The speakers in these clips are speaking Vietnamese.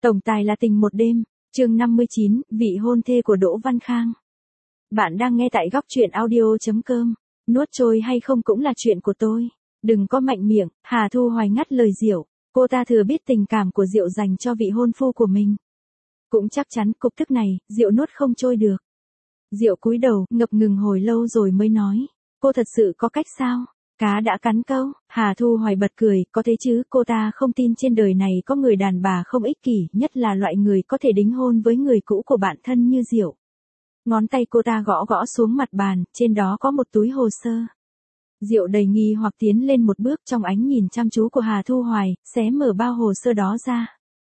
Tổng tài là tình một đêm, chương 59, vị hôn thê của Đỗ Văn Khang. Bạn đang nghe tại góc truyện audio.com. Nuốt trôi hay không cũng là chuyện của tôi. Đừng có mạnh miệng. Hà Thu Hoài ngắt lời Diệu. Cô ta thừa biết tình cảm của Diệu dành cho vị hôn phu của mình. Cũng chắc chắn cục tức này, Diệu nuốt không trôi được. Diệu cúi đầu, ngập ngừng hồi lâu rồi mới nói. Cô thật sự có cách sao? Cá đã cắn câu, Hà Thu Hoài bật cười, có thế chứ, cô ta không tin trên đời này có người đàn bà không ích kỷ, nhất là loại người có thể đính hôn với người cũ của bạn thân như Diệu. Ngón tay cô ta gõ gõ xuống mặt bàn, trên đó có một túi hồ sơ. Diệu đầy nghi hoặc tiến lên một bước trong ánh nhìn chăm chú của Hà Thu Hoài, xé mở bao hồ sơ đó ra.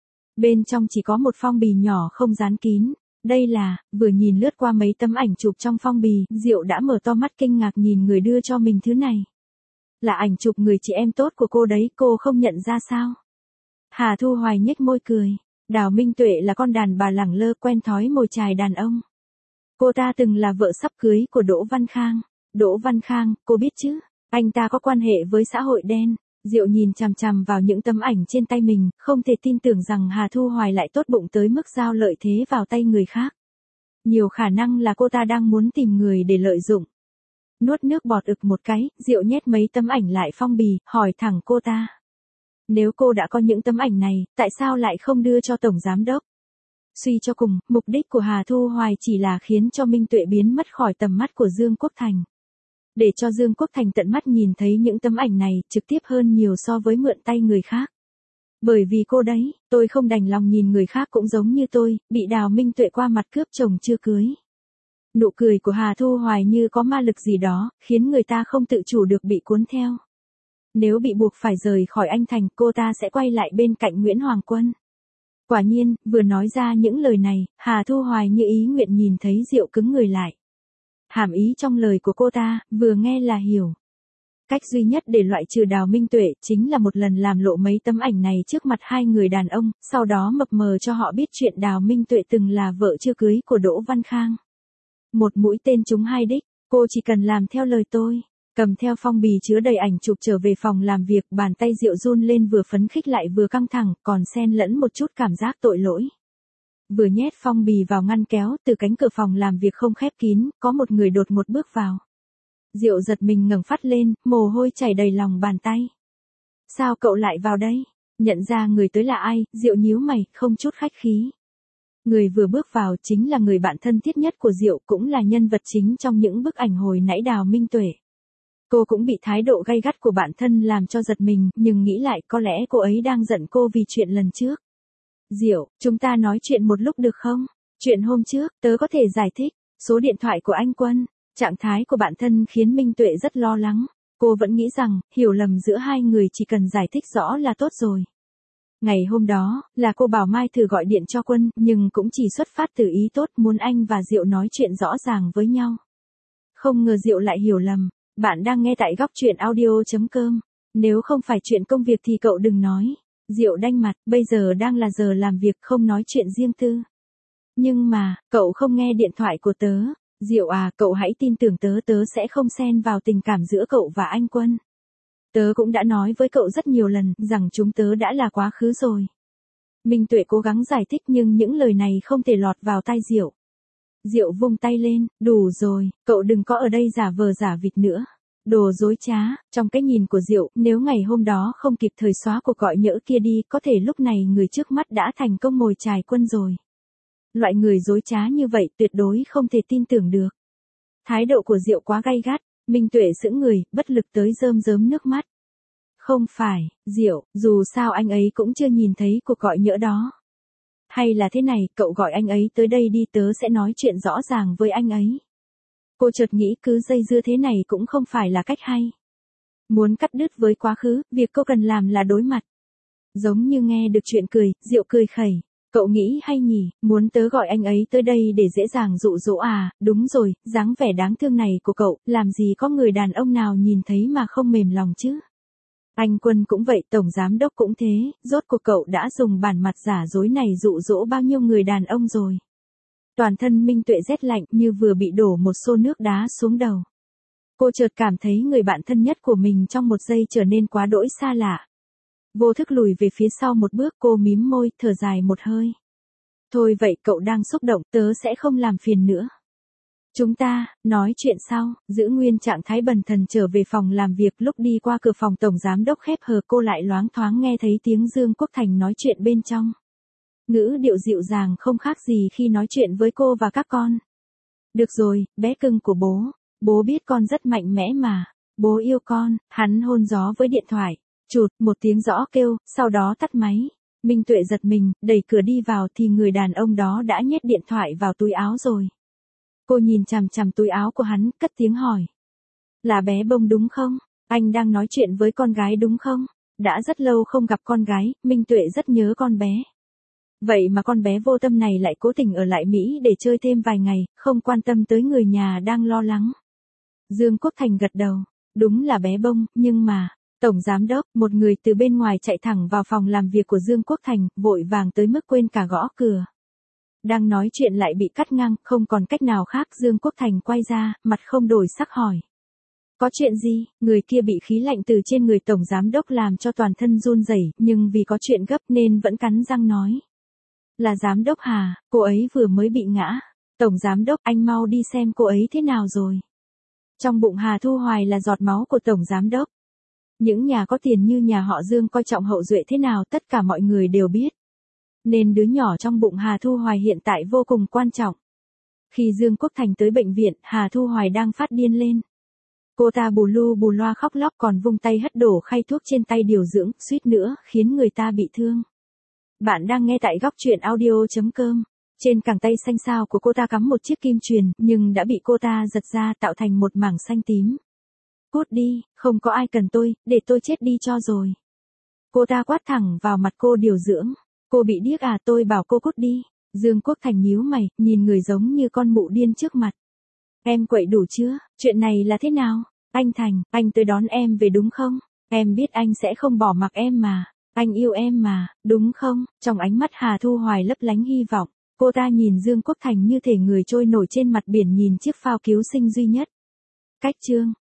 Bên trong chỉ có một phong bì nhỏ không dán kín. Đây là, vừa nhìn lướt qua mấy tấm ảnh chụp trong phong bì, Diệu đã mở to mắt kinh ngạc nhìn người đưa cho mình thứ này. Là ảnh chụp người chị em tốt của cô đấy, cô không nhận ra sao? Hà Thu Hoài nhếch môi cười. Đào Minh Tuệ là con đàn bà lẳng lơ quen thói mồi chài đàn ông. Cô ta từng là vợ sắp cưới của Đỗ Văn Khang. Đỗ Văn Khang, cô biết chứ? Anh ta có quan hệ với xã hội đen. Diệu nhìn chằm chằm vào những tấm ảnh trên tay mình, không thể tin tưởng rằng Hà Thu Hoài lại tốt bụng tới mức giao lợi thế vào tay người khác. Nhiều khả năng là cô ta đang muốn tìm người để lợi dụng. Nuốt nước bọt ực một cái, Diệu nhét mấy tấm ảnh lại phong bì, hỏi thẳng cô ta. Nếu cô đã có những tấm ảnh này, tại sao lại không đưa cho Tổng Giám Đốc? Suy cho cùng, mục đích của Hà Thu Hoài chỉ là khiến cho Minh Tuệ biến mất khỏi tầm mắt của Dương Quốc Thành. Để cho Dương Quốc Thành tận mắt nhìn thấy những tấm ảnh này, trực tiếp hơn nhiều so với mượn tay người khác. Bởi vì cô đấy, tôi không đành lòng nhìn người khác cũng giống như tôi, bị Đào Minh Tuệ qua mặt cướp chồng chưa cưới. Nụ cười của Hà Thu Hoài như có ma lực gì đó, khiến người ta không tự chủ được bị cuốn theo. Nếu bị buộc phải rời khỏi Anh Thành, cô ta sẽ quay lại bên cạnh Nguyễn Hoàng Quân. Quả nhiên, vừa nói ra những lời này, Hà Thu Hoài như ý nguyện nhìn thấy Diệu cứng người lại. Hàm ý trong lời của cô ta, vừa nghe là hiểu. Cách duy nhất để loại trừ Đào Minh Tuệ chính là một lần làm lộ mấy tấm ảnh này trước mặt hai người đàn ông, sau đó mập mờ cho họ biết chuyện Đào Minh Tuệ từng là vợ chưa cưới của Đỗ Văn Khang. Một mũi tên trúng hai đích, cô chỉ cần làm theo lời tôi. Cầm theo phong bì chứa đầy ảnh chụp trở về phòng làm việc, bàn tay Diệu run lên vừa phấn khích lại vừa căng thẳng, còn xen lẫn một chút cảm giác tội lỗi. Vừa nhét phong bì vào ngăn kéo, từ cánh cửa phòng làm việc không khép kín, có một người đột ngột bước vào. Diệu giật mình ngẩng phát lên, mồ hôi chảy đầy lòng bàn tay. Sao cậu lại vào đây? Nhận ra người tới là ai, Diệu nhíu mày, không chút khách khí. Người vừa bước vào chính là người bạn thân thiết nhất của Diệu, cũng là nhân vật chính trong những bức ảnh hồi nãy Đào Minh Tuệ. Cô cũng bị thái độ gay gắt của bạn thân làm cho giật mình, nhưng nghĩ lại có lẽ cô ấy đang giận cô vì chuyện lần trước. Diệu, chúng ta nói chuyện một lúc được không? Chuyện hôm trước, tớ có thể giải thích. Số điện thoại của anh Quân. Trạng thái của bạn thân khiến Minh Tuệ rất lo lắng. Cô vẫn nghĩ rằng, hiểu lầm giữa hai người chỉ cần giải thích rõ là tốt rồi. Ngày hôm đó, là cô bảo Mai thử gọi điện cho Quân, nhưng cũng chỉ xuất phát từ ý tốt muốn anh và Diệu nói chuyện rõ ràng với nhau. Không ngờ Diệu lại hiểu lầm. Bạn đang nghe tại góc truyện audio.com. Nếu không phải chuyện công việc thì cậu đừng nói. Diệu đanh mặt, bây giờ đang là giờ làm việc không nói chuyện riêng tư. Nhưng mà, cậu không nghe điện thoại của tớ. Diệu à, cậu hãy tin tưởng tớ, tớ sẽ không xen vào tình cảm giữa cậu và anh Quân. Tớ cũng đã nói với cậu rất nhiều lần rằng chúng tớ đã là quá khứ rồi. Minh Tuệ cố gắng giải thích nhưng những lời này không thể lọt vào tai Diệu. Diệu vung tay lên, đủ rồi, cậu đừng có ở đây giả vờ giả vịt nữa. Đồ dối trá, trong cái nhìn của Diệu, nếu ngày hôm đó không kịp thời xóa cuộc gọi nhỡ kia đi, có thể lúc này người trước mắt đã thành công mồi chài Quân rồi. Loại người dối trá như vậy tuyệt đối không thể tin tưởng được. Thái độ của Diệu quá gay gắt, Minh Tuệ sững người, bất lực tới rơm rớm nước mắt. Không phải, Diệu, dù sao anh ấy cũng chưa nhìn thấy cuộc gọi nhỡ đó. Hay là thế này, cậu gọi anh ấy tới đây đi, tớ sẽ nói chuyện rõ ràng với anh ấy. Cô chợt nghĩ cứ dây dưa thế này cũng không phải là cách hay. Muốn cắt đứt với quá khứ, việc cô cần làm là đối mặt. Giống như nghe được chuyện cười, Diệu cười khẩy. Cậu nghĩ hay nhỉ, muốn tớ gọi anh ấy tới đây để dễ dàng dụ dỗ à, đúng rồi, dáng vẻ đáng thương này của cậu, làm gì có người đàn ông nào nhìn thấy mà không mềm lòng chứ. Anh Quân cũng vậy, Tổng Giám Đốc cũng thế, rốt cuộc cậu đã dùng bản mặt giả dối này dụ dỗ bao nhiêu người đàn ông rồi. Toàn thân Minh Tuệ rét lạnh như vừa bị đổ một xô nước đá xuống đầu. Cô chợt cảm thấy người bạn thân nhất của mình trong một giây trở nên quá đỗi xa lạ. Vô thức lùi về phía sau một bước, cô mím môi, thở dài một hơi. Thôi vậy cậu đang xúc động, tớ sẽ không làm phiền nữa. Chúng ta, nói chuyện sau, giữ nguyên trạng thái bần thần trở về phòng làm việc. Lúc đi qua cửa phòng tổng giám đốc khép hờ, cô lại loáng thoáng nghe thấy tiếng Dương Quốc Thành nói chuyện bên trong. Ngữ điệu dịu dàng không khác gì khi nói chuyện với cô và các con. Được rồi, bé cưng của bố biết con rất mạnh mẽ mà. Bố yêu con. Hắn hôn gió với điện thoại. Chụt, một tiếng rõ kêu, sau đó tắt máy. Minh Tuệ giật mình, đẩy cửa đi vào thì người đàn ông đó đã nhét điện thoại vào túi áo rồi. Cô nhìn chằm chằm túi áo của hắn, cất tiếng hỏi. Là bé Bông đúng không? Anh đang nói chuyện với con gái đúng không? Đã rất lâu không gặp con gái, Minh Tuệ rất nhớ con bé. Vậy mà con bé vô tâm này lại cố tình ở lại Mỹ để chơi thêm vài ngày, không quan tâm tới người nhà đang lo lắng. Dương Quốc Thành gật đầu. Đúng là bé Bông, nhưng mà... Tổng giám đốc, một người từ bên ngoài chạy thẳng vào phòng làm việc của Dương Quốc Thành, vội vàng tới mức quên cả gõ cửa. Đang nói chuyện lại bị cắt ngang, không còn cách nào khác. Dương Quốc Thành quay ra, mặt không đổi sắc hỏi. Có chuyện gì? Người kia bị khí lạnh từ trên người tổng giám đốc làm cho toàn thân run rẩy, nhưng vì có chuyện gấp nên vẫn cắn răng nói. Là giám đốc Hà, cô ấy vừa mới bị ngã. Tổng giám đốc, anh mau đi xem cô ấy thế nào rồi. Trong bụng Hà Thu Hoài là giọt máu của tổng giám đốc. Những nhà có tiền như nhà họ Dương coi trọng hậu duệ thế nào tất cả mọi người đều biết. Nên đứa nhỏ trong bụng Hà Thu Hoài hiện tại vô cùng quan trọng. Khi Dương Quốc Thành tới bệnh viện, Hà Thu Hoài đang phát điên lên. Cô ta bù lu bù loa khóc lóc còn vung tay hất đổ khay thuốc trên tay điều dưỡng, suýt nữa khiến người ta bị thương. Bạn đang nghe tại góc truyện audio.com. Trên cẳng tay xanh xao của cô ta cắm một chiếc kim chuyền, nhưng đã bị cô ta giật ra tạo thành một mảng xanh tím. Cút đi, không có ai cần tôi, để tôi chết đi cho rồi. Cô ta quát thẳng vào mặt cô điều dưỡng. Cô bị điếc à, tôi bảo cô cút đi. Dương Quốc Thành nhíu mày, nhìn người giống như con mụ điên trước mặt. Em quậy đủ chưa? Chuyện này là thế nào? Anh Thành, anh tới đón em về đúng không? Em biết anh sẽ không bỏ mặc em mà. Anh yêu em mà, đúng không? Trong ánh mắt Hà Thu Hoài lấp lánh hy vọng. Cô ta nhìn Dương Quốc Thành như thể người trôi nổi trên mặt biển nhìn chiếc phao cứu sinh duy nhất. Cách chương